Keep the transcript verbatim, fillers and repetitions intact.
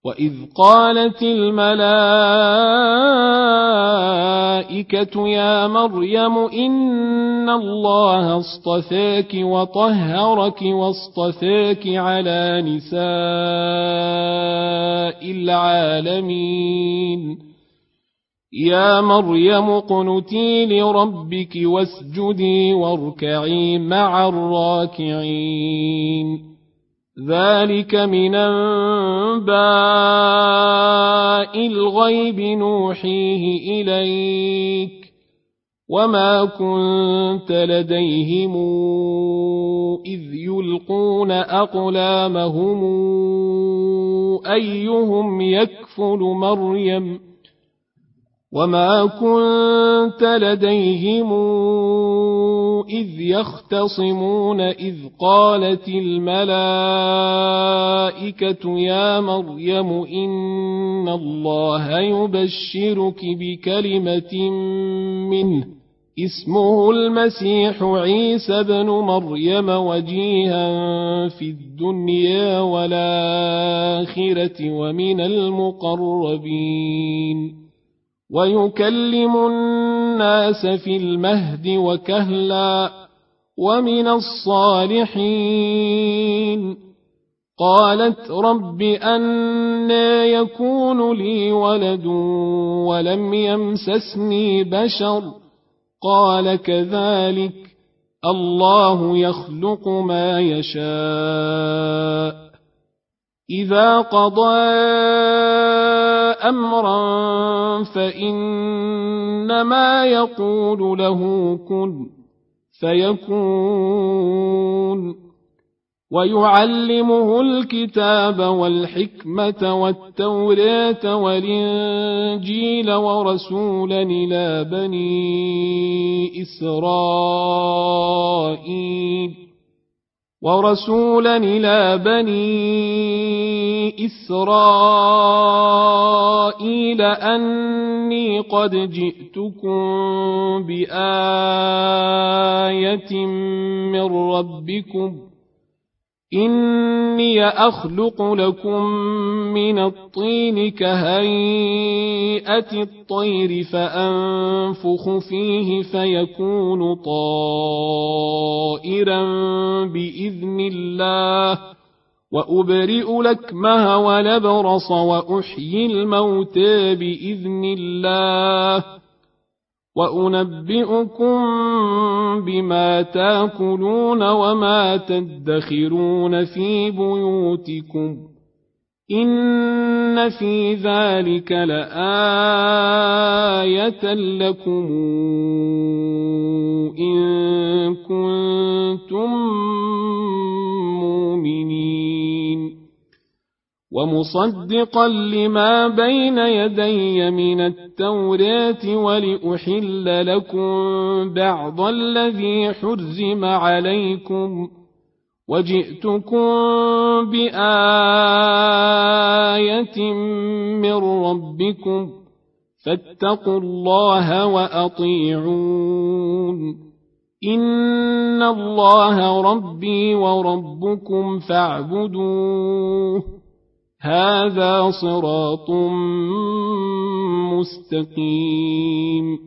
وإذ قالت الملائكة يا مريم إن الله اصطفاك وطهرك واصطفاك على نساء العالمين يا مريم اقنتي لربك واسجدي واركعي مع الراكعين ذلك من أنباء الغيب نوحيه إليك وما كنت لديهم إذ يلقون أقلامهم أيهم يكفل مريم وما كنت لديهم إذ يختصمون إذ قالت الملائكة يا مريم إن الله يبشرك بكلمة منه اسمه المسيح عيسى بن مريم وجيها في الدنيا والآخرة ومن المقربين ويكلم الناس في المهد وكهلا ومن الصالحين قالت رب أنى يكون لي ولد ولم يمسسني بشر قال كذلك الله يخلق ما يشاء إذا قضى أمرا فإنما يقول له كن فيكون ويعلمه الكتاب والحكمة والتوراة والإنجيل ورسولا إلى بني إسرائيل ورسولا إلى بني إسرائيل أني قد جئتكم بآية من ربكم إني أخلق لكم من الطين كهيئة الطير فأنفخ فيه فيكون طائرا بإذن الله وأبرئ الأكمه والأبرص وأحيي الموتى بإذن الله وأنبئكم بما تاكلون وما تدخرون في بيوتكم إن في ذلك لآية لكم إن كنتم مؤمنين ومصدقا لما بين يدي من التوراة ولأحل لكم بعض الذي حرم عليكم وجئتكم بآية من ربكم فاتقوا الله وأطيعون إن الله ربي وربكم فاعبدوه هذا صراط مستقيم